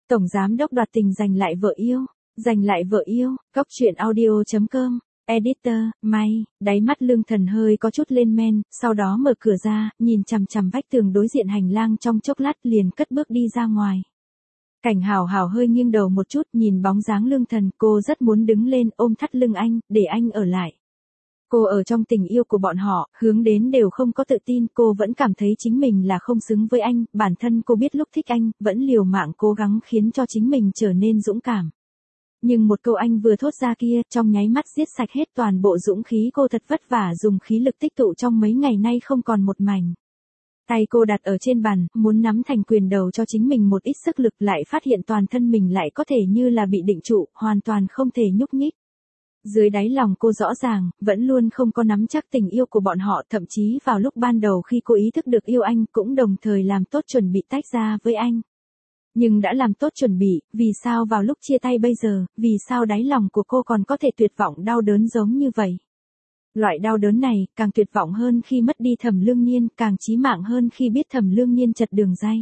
Tổng giám đốc đoạt tình giành lại vợ yêu. Giành lại vợ yêu, Cóc truyện audio.com, editor, May, đáy mắt Lương Thần hơi có chút lên men, sau đó mở cửa ra, nhìn chằm chằm vách tường đối diện hành lang trong chốc lát liền cất bước đi ra ngoài. Cảnh Hào Hào hơi nghiêng đầu một chút nhìn bóng dáng Lương Thần, cô rất muốn đứng lên ôm thắt lưng anh, để anh ở lại. Cô ở trong tình yêu của bọn họ, hướng đến đều không có tự tin, cô vẫn cảm thấy chính mình là không xứng với anh, bản thân cô biết lúc thích anh, vẫn liều mạng cố gắng khiến cho chính mình trở nên dũng cảm. Nhưng một câu anh vừa thốt ra kia, trong nháy mắt giết sạch hết toàn bộ dũng khí cô thật vất vả dùng khí lực tích tụ trong mấy ngày nay không còn một mảnh. Tay cô đặt ở trên bàn, muốn nắm thành quyền đầu cho chính mình một ít sức lực lại phát hiện toàn thân mình lại có thể như là bị định trụ, hoàn toàn không thể nhúc nhích. Dưới đáy lòng cô rõ ràng, vẫn luôn không có nắm chắc tình yêu của bọn họ, thậm chí vào lúc ban đầu khi cô ý thức được yêu anh cũng đồng thời làm tốt chuẩn bị tách ra với anh. Nhưng đã làm tốt chuẩn bị, vì sao vào lúc chia tay bây giờ, vì sao đáy lòng của cô còn có thể tuyệt vọng đau đớn giống như vậy? Loại đau đớn này, càng tuyệt vọng hơn khi mất đi Thẩm Lương Nhiên, càng chí mạng hơn khi biết Thẩm Lương Nhiên chật đường ray.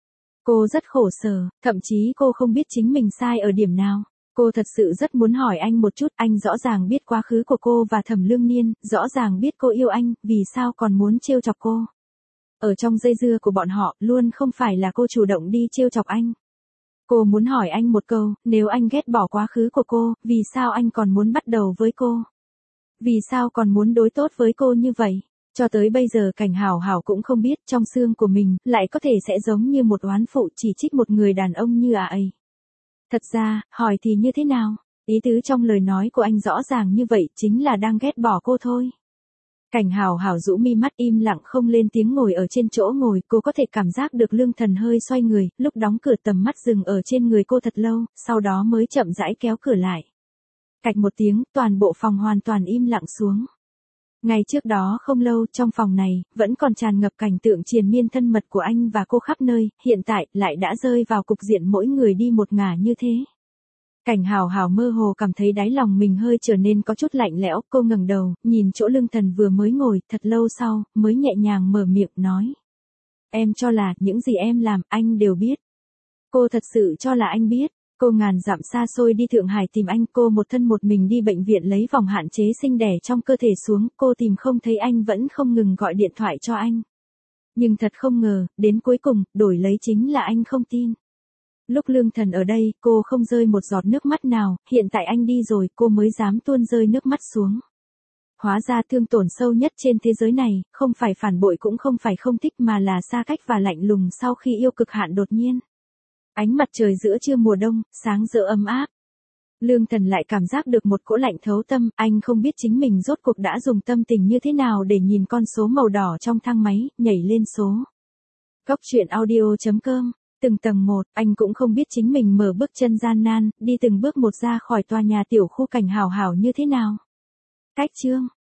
Cô rất khổ sở, thậm chí cô không biết chính mình sai ở điểm nào. Cô thật sự rất muốn hỏi anh một chút, anh rõ ràng biết quá khứ của cô và Thẩm Lương Nhiên, rõ ràng biết cô yêu anh, vì sao còn muốn trêu chọc cô? Ở trong dây dưa của bọn họ, luôn không phải là cô chủ động đi trêu chọc anh. Cô muốn hỏi anh một câu, nếu anh ghét bỏ quá khứ của cô, vì sao anh còn muốn bắt đầu với cô? Vì sao còn muốn đối tốt với cô như vậy? Cho tới bây giờ Cảnh Hào Hào cũng không biết trong xương của mình, lại có thể sẽ giống như một oán phụ chỉ trích một người đàn ông như ấy. Thật ra, hỏi thì như thế nào? Ý tứ trong lời nói của anh rõ ràng như vậy chính là đang ghét bỏ cô thôi. Cảnh Hào Hào rũ mi mắt im lặng không lên tiếng ngồi ở trên chỗ ngồi, cô có thể cảm giác được Lương Thần hơi xoay người, lúc đóng cửa tầm mắt dừng ở trên người cô thật lâu, sau đó mới chậm rãi kéo cửa lại. Cạch một tiếng, toàn bộ phòng hoàn toàn im lặng xuống. Ngày trước đó không lâu, trong phòng này, vẫn còn tràn ngập cảnh tượng triền miên thân mật của anh và cô khắp nơi, hiện tại, lại đã rơi vào cục diện mỗi người đi một ngả như thế. Cảnh Hào Hào mơ hồ cảm thấy đáy lòng mình hơi trở nên có chút lạnh lẽo, cô ngẩng đầu, nhìn chỗ Lương Thần vừa mới ngồi, thật lâu sau, mới nhẹ nhàng mở miệng nói. Em cho là, những gì em làm, anh đều biết. Cô thật sự cho là anh biết. Cô ngàn dặm xa xôi đi Thượng Hải tìm anh, cô một thân một mình đi bệnh viện lấy vòng hạn chế sinh đẻ trong cơ thể xuống, cô tìm không thấy anh vẫn không ngừng gọi điện thoại cho anh. Nhưng thật không ngờ, đến cuối cùng, đổi lấy chính là anh không tin. Lúc Lương Thần ở đây, cô không rơi một giọt nước mắt nào, hiện tại anh đi rồi, cô mới dám tuôn rơi nước mắt xuống. Hóa ra thương tổn sâu nhất trên thế giới này, không phải phản bội cũng không phải không thích mà là xa cách và lạnh lùng sau khi yêu cực hạn đột nhiên. Ánh mặt trời giữa trưa mùa đông, sáng rỡ ấm áp. Lương Thần lại cảm giác được một cỗ lạnh thấu tâm, anh không biết chính mình rốt cuộc đã dùng tâm tình như thế nào để nhìn con số màu đỏ trong thang máy, nhảy lên số. Cóc truyện audio.com, từng tầng một, anh cũng không biết chính mình mở bước chân gian nan, đi từng bước một ra khỏi tòa nhà tiểu khu Cảnh Hào Hào như thế nào. Cách chương.